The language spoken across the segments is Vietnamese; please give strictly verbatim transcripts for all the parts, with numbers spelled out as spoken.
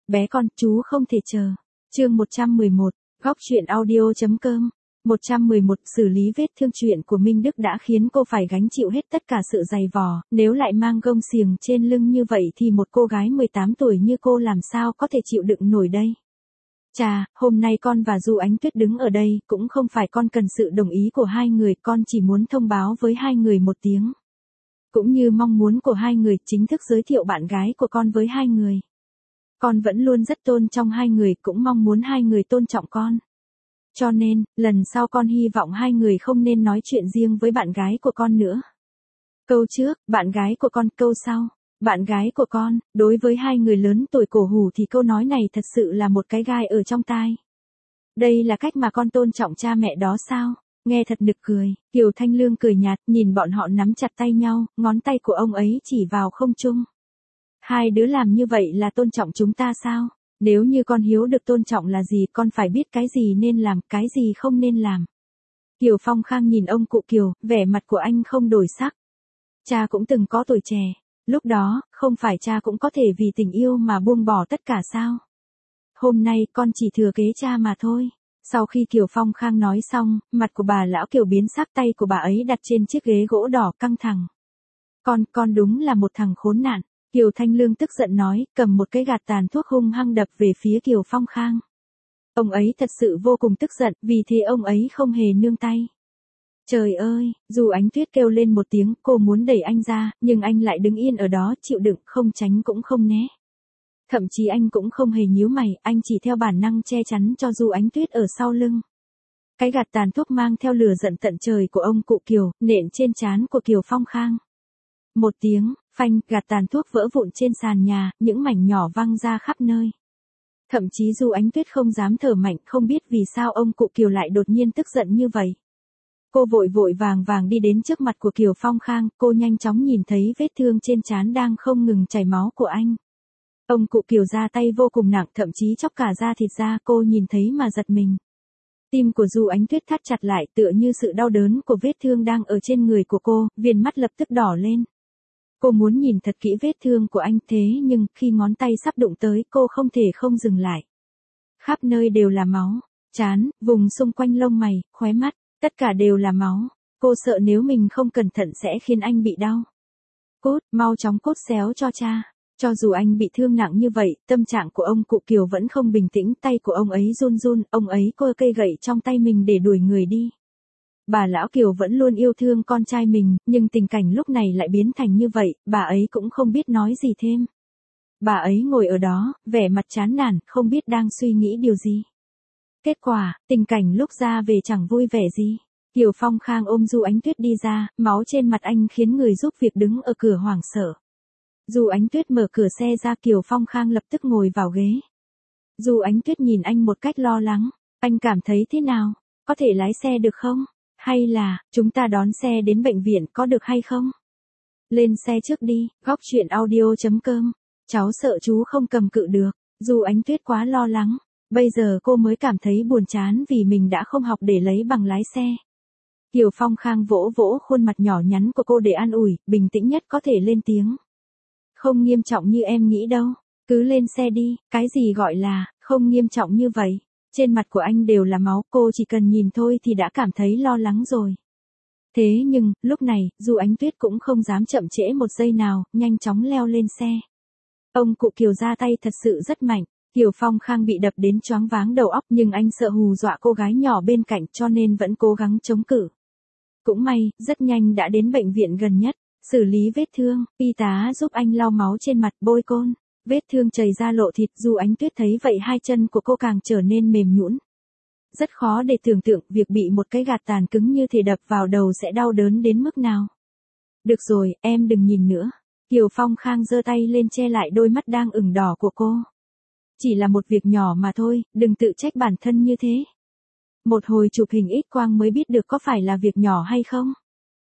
bé con, chú không thể chờ. Chương một trăm mười một, góc truyện audio chấm com. một trăm mười một, xử lý vết thương. Chuyện của Minh Đức đã khiến cô phải gánh chịu hết tất cả sự dày vò, nếu lại mang gông xiềng trên lưng như vậy thì một cô gái mười tám tuổi như cô làm sao có thể chịu đựng nổi đây. Chà, hôm nay con và Du Ánh Tuyết đứng ở đây, cũng không phải con cần sự đồng ý của hai người, con chỉ muốn thông báo với hai người một tiếng. Cũng như mong muốn của hai người, chính thức giới thiệu bạn gái của con với hai người. Con vẫn luôn rất tôn trọng hai người, cũng mong muốn hai người tôn trọng con. Cho nên, lần sau con hy vọng hai người không nên nói chuyện riêng với bạn gái của con nữa. Câu trước, bạn gái của con, câu sau, bạn gái của con. Đối với hai người lớn tuổi cổ hủ thì câu nói này thật sự là một cái gai ở trong tai. Đây là cách mà con tôn trọng cha mẹ đó sao? Nghe thật nực cười. Kiều Thanh Lương cười nhạt, nhìn bọn họ nắm chặt tay nhau, ngón tay của ông ấy chỉ vào không trung. Hai đứa làm như vậy là tôn trọng chúng ta sao? Nếu như con hiếu được tôn trọng là gì, con phải biết cái gì nên làm, cái gì không nên làm. Kiều Phong Khang nhìn ông cụ Kiều, vẻ mặt của anh không đổi sắc. Cha cũng từng có tuổi trẻ. Lúc đó, không phải cha cũng có thể vì tình yêu mà buông bỏ tất cả sao? Hôm nay con chỉ thừa kế cha mà thôi. Sau khi Kiều Phong Khang nói xong, mặt của bà lão Kiều biến sắc, tay của bà ấy đặt trên chiếc ghế gỗ đỏ căng thẳng. Con, con đúng là một thằng khốn nạn. Kiều Thanh Lương tức giận nói, cầm một cái gạt tàn thuốc hung hăng đập về phía Kiều Phong Khang. Ông ấy thật sự vô cùng tức giận, vì thế ông ấy không hề nương tay. Trời ơi, Dù Ánh Tuyết kêu lên một tiếng, cô muốn đẩy anh ra, nhưng anh lại đứng yên ở đó, chịu đựng, không tránh cũng không né. Thậm chí anh cũng không hề nhíu mày, anh chỉ theo bản năng che chắn cho Dù Ánh Tuyết ở sau lưng. Cái gạt tàn thuốc mang theo lửa giận tận trời của ông cụ Kiều, nện trên trán của Kiều Phong Khang. Một tiếng, phanh, gạt tàn thuốc vỡ vụn trên sàn nhà, những mảnh nhỏ văng ra khắp nơi. Thậm chí Dù Ánh Tuyết không dám thở mạnh, không biết vì sao ông cụ Kiều lại đột nhiên tức giận như vậy. Cô vội vội vàng vàng đi đến trước mặt của Kiều Phong Khang, cô nhanh chóng nhìn thấy vết thương trên trán đang không ngừng chảy máu của anh. Ông cụ Kiều ra tay vô cùng nặng, thậm chí chóc cả da thịt ra, cô nhìn thấy mà giật mình. Tim của Dù Ánh Tuyết thắt chặt lại, tựa như sự đau đớn của vết thương đang ở trên người của cô, viền mắt lập tức đỏ lên. Cô muốn nhìn thật kỹ vết thương của anh, thế nhưng, khi ngón tay sắp đụng tới, cô không thể không dừng lại. Khắp nơi đều là máu, trán, vùng xung quanh lông mày, khóe mắt, tất cả đều là máu. Cô sợ nếu mình không cẩn thận sẽ khiến anh bị đau. Cốt, mau chóng cốt xéo cho cha. Cho dù anh bị thương nặng như vậy, tâm trạng của ông cụ Kiều vẫn không bình tĩnh, tay của ông ấy run run, ông ấy cơ cây gậy trong tay mình để đuổi người đi. Bà lão Kiều vẫn luôn yêu thương con trai mình, nhưng tình cảnh lúc này lại biến thành như vậy, bà ấy cũng không biết nói gì thêm. Bà ấy ngồi ở đó, vẻ mặt chán nản, không biết đang suy nghĩ điều gì. Kết quả, tình cảnh lúc ra về chẳng vui vẻ gì. Kiều Phong Khang ôm Dù Ánh Tuyết đi ra, máu trên mặt anh khiến người giúp việc đứng ở cửa hoảng sợ. Dù Ánh Tuyết mở cửa xe ra, Kiều Phong Khang lập tức ngồi vào ghế. Dù Ánh Tuyết nhìn anh một cách lo lắng, anh cảm thấy thế nào? Có thể lái xe được không? Hay là, chúng ta đón xe đến bệnh viện có được hay không? Lên xe trước đi, góc truyện audio chấm com. Cháu sợ chú không cầm cự được. Dù Ánh Tuyết quá lo lắng, bây giờ cô mới cảm thấy buồn chán vì mình đã không học để lấy bằng lái xe. Kiều Phong Khang vỗ vỗ khuôn mặt nhỏ nhắn của cô để an ủi, bình tĩnh nhất có thể lên tiếng. Không nghiêm trọng như em nghĩ đâu, cứ lên xe đi, cái gì gọi là, không nghiêm trọng như vậy. Trên mặt của anh đều là máu, cô chỉ cần nhìn thôi thì đã cảm thấy lo lắng rồi. Thế nhưng, lúc này, Dù Ánh Tuyết cũng không dám chậm trễ một giây nào, nhanh chóng leo lên xe. Ông cụ Kiều ra tay thật sự rất mạnh, Kiều Phong Khang bị đập đến choáng váng đầu óc, nhưng anh sợ hù dọa cô gái nhỏ bên cạnh cho nên vẫn cố gắng chống cự. Cũng may, rất nhanh đã đến bệnh viện gần nhất, xử lý vết thương, y tá giúp anh lau máu trên mặt, bôi côn. Vết thương chảy ra lộ thịt, Dù Ánh Tuyết thấy vậy hai chân của cô càng trở nên mềm nhũn. Rất khó để tưởng tượng việc bị một cái gạt tàn cứng như thể đập vào đầu sẽ đau đớn đến mức nào. Được rồi, em đừng nhìn nữa. Kiều Phong Khang giơ tay lên che lại đôi mắt đang ửng đỏ của cô. Chỉ là một việc nhỏ mà thôi, đừng tự trách bản thân như thế. Một hồi chụp hình X quang mới biết được có phải là việc nhỏ hay không.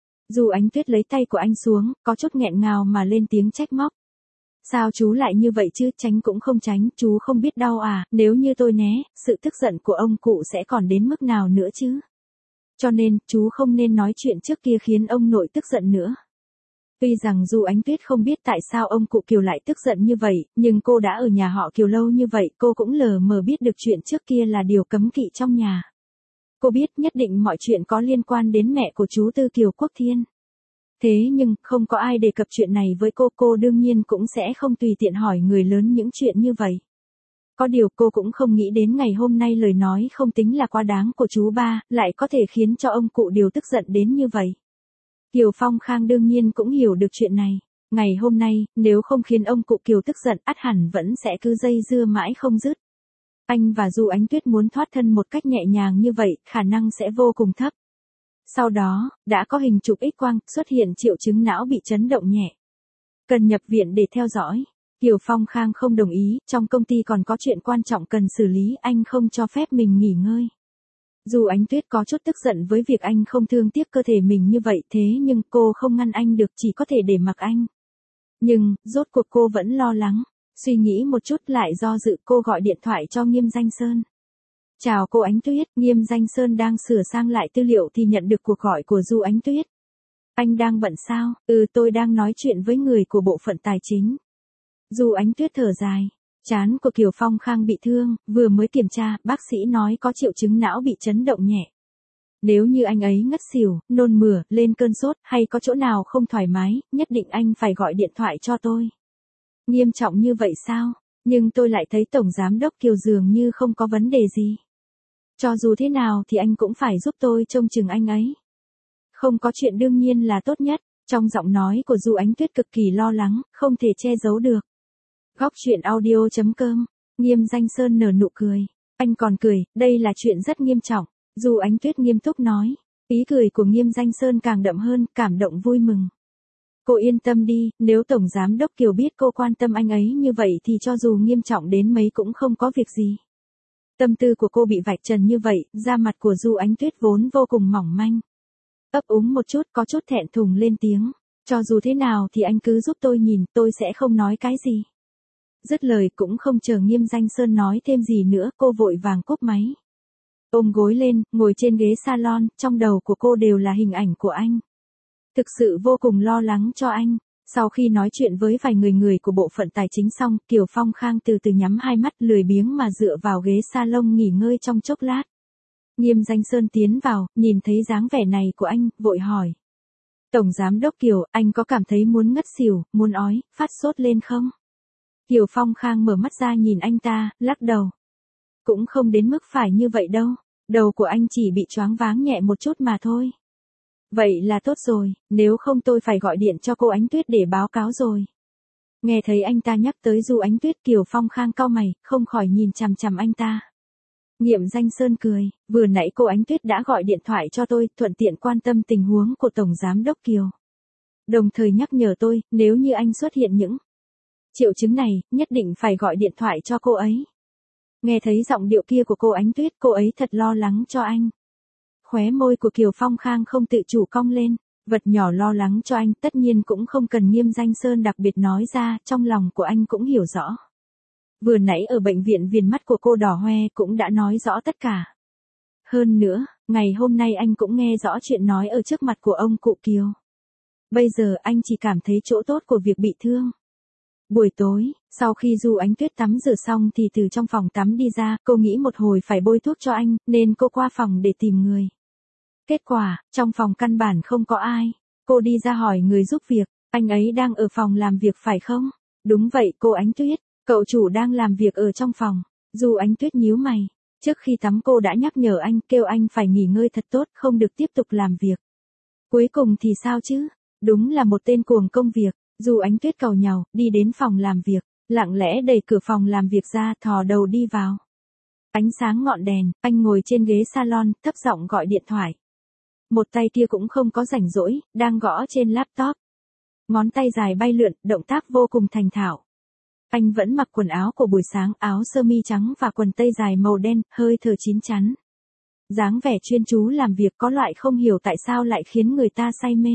Dù Ánh Tuyết lấy tay của anh xuống, có chút nghẹn ngào mà lên tiếng trách móc. Sao chú lại như vậy chứ, tránh cũng không tránh, chú không biết đau à, nếu như tôi né, sự tức giận của ông cụ sẽ còn đến mức nào nữa chứ. Cho nên, chú không nên nói chuyện trước kia khiến ông nội tức giận nữa. Tuy rằng Du Ánh Tuyết không biết tại sao ông cụ Kiều lại tức giận như vậy, nhưng cô đã ở nhà họ Kiều lâu như vậy, cô cũng lờ mờ biết được chuyện trước kia là điều cấm kỵ trong nhà. Cô biết nhất định mọi chuyện có liên quan đến mẹ của chú Tư Kiều Quốc Thiên. Thế nhưng, không có ai đề cập chuyện này với cô, cô đương nhiên cũng sẽ không tùy tiện hỏi người lớn những chuyện như vậy. Có điều cô cũng không nghĩ đến ngày hôm nay lời nói không tính là quá đáng của chú ba, lại có thể khiến cho ông cụ Điều tức giận đến như vậy. Kiều Phong Khang đương nhiên cũng hiểu được chuyện này. Ngày hôm nay, nếu không khiến ông cụ Kiều tức giận, ắt hẳn vẫn sẽ cứ dây dưa mãi không dứt. Anh và Du Ánh Tuyết muốn thoát thân một cách nhẹ nhàng như vậy, khả năng sẽ vô cùng thấp. Sau đó, đã có hình chụp X-quang, xuất hiện triệu chứng não bị chấn động nhẹ. Cần nhập viện để theo dõi. Kiều Phong Khang không đồng ý, trong công ty còn có chuyện quan trọng cần xử lý, anh không cho phép mình nghỉ ngơi. Dù Ánh Tuyết có chút tức giận với việc anh không thương tiếc cơ thể mình như vậy, thế nhưng cô không ngăn anh được, chỉ có thể để mặc anh. Nhưng, rốt cuộc cô vẫn lo lắng. Suy nghĩ một chút lại do dự, cô gọi điện thoại cho Nghiêm Danh Sơn. Chào cô Ánh Tuyết, Nghiêm Danh Sơn đang sửa sang lại tư liệu thì nhận được cuộc gọi của Du Ánh Tuyết. Anh đang bận sao? Ừ, tôi đang nói chuyện với người của bộ phận tài chính. Du Ánh Tuyết thở dài. Trán của Kiều Phong Khang bị thương, vừa mới kiểm tra, bác sĩ nói có triệu chứng não bị chấn động nhẹ. Nếu như anh ấy ngất xỉu, nôn mửa, lên cơn sốt, hay có chỗ nào không thoải mái, nhất định anh phải gọi điện thoại cho tôi. Nghiêm trọng như vậy sao? Nhưng tôi lại thấy Tổng Giám đốc Kiều dường như không có vấn đề gì. Cho dù thế nào thì anh cũng phải giúp tôi trông chừng anh ấy. Không có chuyện đương nhiên là tốt nhất. Trong giọng nói của Du Ánh Tuyết cực kỳ lo lắng, không thể che giấu được. Góc truyện audio chấm com, Nghiêm Danh Sơn nở nụ cười. Anh còn cười, đây là chuyện rất nghiêm trọng. Du Ánh Tuyết nghiêm túc nói. Ý cười của Nghiêm Danh Sơn càng đậm hơn, cảm động vui mừng. Cô yên tâm đi, nếu Tổng Giám đốc Kiều biết cô quan tâm anh ấy như vậy thì cho dù nghiêm trọng đến mấy cũng không có việc gì. Tâm tư của cô bị vạch trần như vậy, da mặt của Du Ánh Tuyết vốn vô cùng mỏng manh. Ấp úng một chút, có chút thẹn thùng lên tiếng. Cho dù thế nào thì anh cứ giúp tôi nhìn, tôi sẽ không nói cái gì. Dứt lời cũng không chờ Nghiêm Danh Sơn nói thêm gì nữa, cô vội vàng cúp máy. Ôm gối lên, ngồi trên ghế salon, trong đầu của cô đều là hình ảnh của anh. Thực sự vô cùng lo lắng cho anh. Sau khi nói chuyện với vài người người của bộ phận tài chính xong, Kiều Phong Khang từ từ nhắm hai mắt, lười biếng mà dựa vào ghế salon nghỉ ngơi trong chốc lát. Nghiêm Danh Sơn tiến vào, nhìn thấy dáng vẻ này của anh, vội hỏi. Tổng Giám đốc Kiều, anh có cảm thấy muốn ngất xỉu, muốn ói, phát sốt lên không? Kiều Phong Khang mở mắt ra nhìn anh ta, lắc đầu. Cũng không đến mức phải như vậy đâu, đầu của anh chỉ bị choáng váng nhẹ một chút mà thôi. Vậy là tốt rồi, nếu không tôi phải gọi điện cho cô Ánh Tuyết để báo cáo rồi. Nghe thấy anh ta nhắc tới Du Ánh Tuyết, Kiều Phong Khang cau mày, không khỏi nhìn chằm chằm anh ta. Nghiêm Danh Sơn cười, vừa nãy cô Ánh Tuyết đã gọi điện thoại cho tôi, thuận tiện quan tâm tình huống của Tổng Giám đốc Kiều. Đồng thời nhắc nhở tôi, nếu như anh xuất hiện những triệu chứng này, nhất định phải gọi điện thoại cho cô ấy. Nghe thấy giọng điệu kia của cô Ánh Tuyết, cô ấy thật lo lắng cho anh. Khóe môi của Kiều Phong Khang không tự chủ cong lên, vật nhỏ lo lắng cho anh, tất nhiên cũng không cần Nghiêm Danh Sơn đặc biệt nói ra, trong lòng của anh cũng hiểu rõ. Vừa nãy ở bệnh viện viền mắt của cô đỏ hoe cũng đã nói rõ tất cả. Hơn nữa, ngày hôm nay anh cũng nghe rõ chuyện nói ở trước mặt của ông cụ Kiều. Bây giờ anh chỉ cảm thấy chỗ tốt của việc bị thương. Buổi tối, sau khi Du Ánh Tuyết tắm rửa xong thì từ trong phòng tắm đi ra, cô nghĩ một hồi phải bôi thuốc cho anh, nên cô qua phòng để tìm người. Kết quả, trong phòng căn bản không có ai. Cô đi ra hỏi người giúp việc, anh ấy đang ở phòng làm việc phải không? Đúng vậy cô Ánh Tuyết, cậu chủ đang làm việc ở trong phòng. Du Ánh Tuyết nhíu mày. Trước khi tắm cô đã nhắc nhở anh, kêu anh phải nghỉ ngơi thật tốt, không được tiếp tục làm việc. Cuối cùng thì sao chứ? Đúng là một tên cuồng công việc. Du Ánh Tuyết cầu nhàu, đi đến phòng làm việc, lặng lẽ đẩy cửa phòng làm việc ra, thò đầu đi vào. Ánh sáng ngọn đèn, anh ngồi trên ghế salon, thấp giọng gọi điện thoại. Một tay kia cũng không có rảnh rỗi, đang gõ trên laptop. Ngón tay dài bay lượn, động tác vô cùng thành thạo. Anh vẫn mặc quần áo của buổi sáng, áo sơ mi trắng và quần tây dài màu đen, hơi thở chín chắn. Dáng vẻ chuyên chú làm việc có loại không hiểu tại sao lại khiến người ta say mê.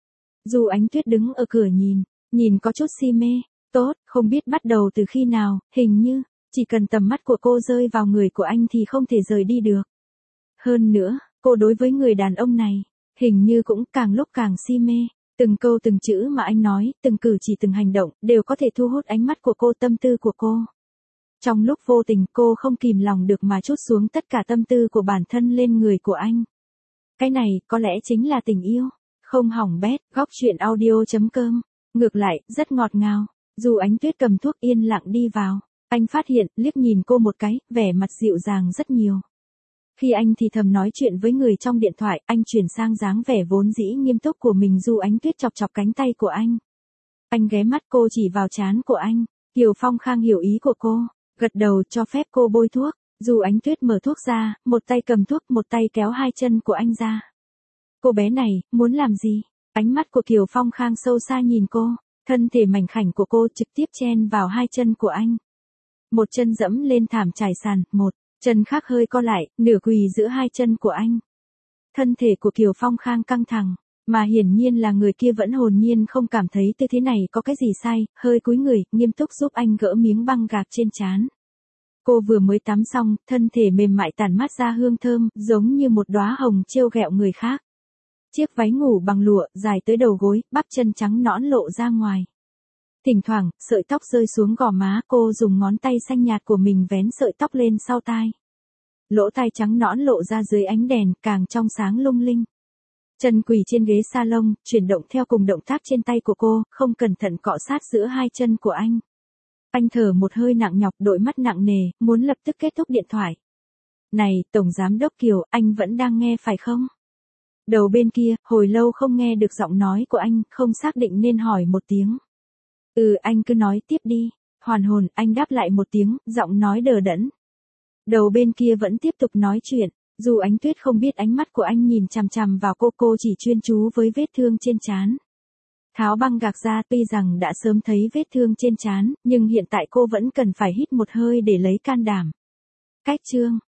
Du Ánh Tuyết đứng ở cửa nhìn, nhìn có chút si mê. Tốt, không biết bắt đầu từ khi nào, hình như, chỉ cần tầm mắt của cô rơi vào người của anh thì không thể rời đi được. Hơn nữa, cô đối với người đàn ông này, hình như cũng càng lúc càng si mê. Từng câu từng chữ mà anh nói, từng cử chỉ từng hành động, đều có thể thu hút ánh mắt của cô, tâm tư của cô. Trong lúc vô tình cô không kìm lòng được mà trút xuống tất cả tâm tư của bản thân lên người của anh. Cái này có lẽ chính là tình yêu. Không hỏng bét, góc chuyện audio chấm com. Ngược lại, rất ngọt ngào. Dù Ánh Tuyết cầm thuốc yên lặng đi vào, anh phát hiện, liếc nhìn cô một cái, vẻ mặt dịu dàng rất nhiều. Khi anh thì thầm nói chuyện với người trong điện thoại, anh chuyển sang dáng vẻ vốn dĩ nghiêm túc của mình. Dù Ánh Tuyết chọc chọc cánh tay của anh. Anh ghé mắt cô chỉ vào trán của anh. Kiều Phong Khang hiểu ý của cô, gật đầu cho phép cô bôi thuốc. Dù Ánh Tuyết mở thuốc ra, một tay cầm thuốc, một tay kéo hai chân của anh ra. Cô bé này, muốn làm gì? Ánh mắt của Kiều Phong Khang sâu xa nhìn cô, thân thể mảnh khảnh của cô trực tiếp chen vào hai chân của anh. Một chân dẫm lên thảm trải sàn, một chân khác hơi co lại, nửa quỳ giữa hai chân của anh. Thân thể của Kiều Phong Khang căng thẳng, mà hiển nhiên là người kia vẫn hồn nhiên không cảm thấy tư thế này có cái gì sai, hơi cúi người, nghiêm túc giúp anh gỡ miếng băng gạc trên trán. Cô vừa mới tắm xong, thân thể mềm mại tản mát ra hương thơm, giống như một đóa hồng trêu ghẹo người khác. Chiếc váy ngủ bằng lụa, dài tới đầu gối, bắp chân trắng nõn lộ ra ngoài. Thỉnh thoảng, sợi tóc rơi xuống gò má, cô dùng ngón tay xanh nhạt của mình vén sợi tóc lên sau tai. Lỗ tai trắng nõn lộ ra dưới ánh đèn, càng trong sáng lung linh. Chân quỳ trên ghế salon, chuyển động theo cùng động tác trên tay của cô, không cẩn thận cọ sát giữa hai chân của anh. Anh thở một hơi nặng nhọc, đội mắt nặng nề, muốn lập tức kết thúc điện thoại. Này, Tổng Giám Đốc Kiều, anh vẫn đang nghe phải không? Đầu bên kia, hồi lâu không nghe được giọng nói của anh, không xác định nên hỏi một tiếng. Ừ, anh cứ nói tiếp đi. Hoàn hồn, anh đáp lại một tiếng, giọng nói đờ đẫn. Đầu bên kia vẫn tiếp tục nói chuyện, dù Ánh Tuyết không biết ánh mắt của anh nhìn chằm chằm vào cô, cô chỉ chuyên chú với vết thương trên trán. Tháo băng gạc ra, tuy rằng đã sớm thấy vết thương trên trán, nhưng hiện tại cô vẫn cần phải hít một hơi để lấy can đảm. Cách chương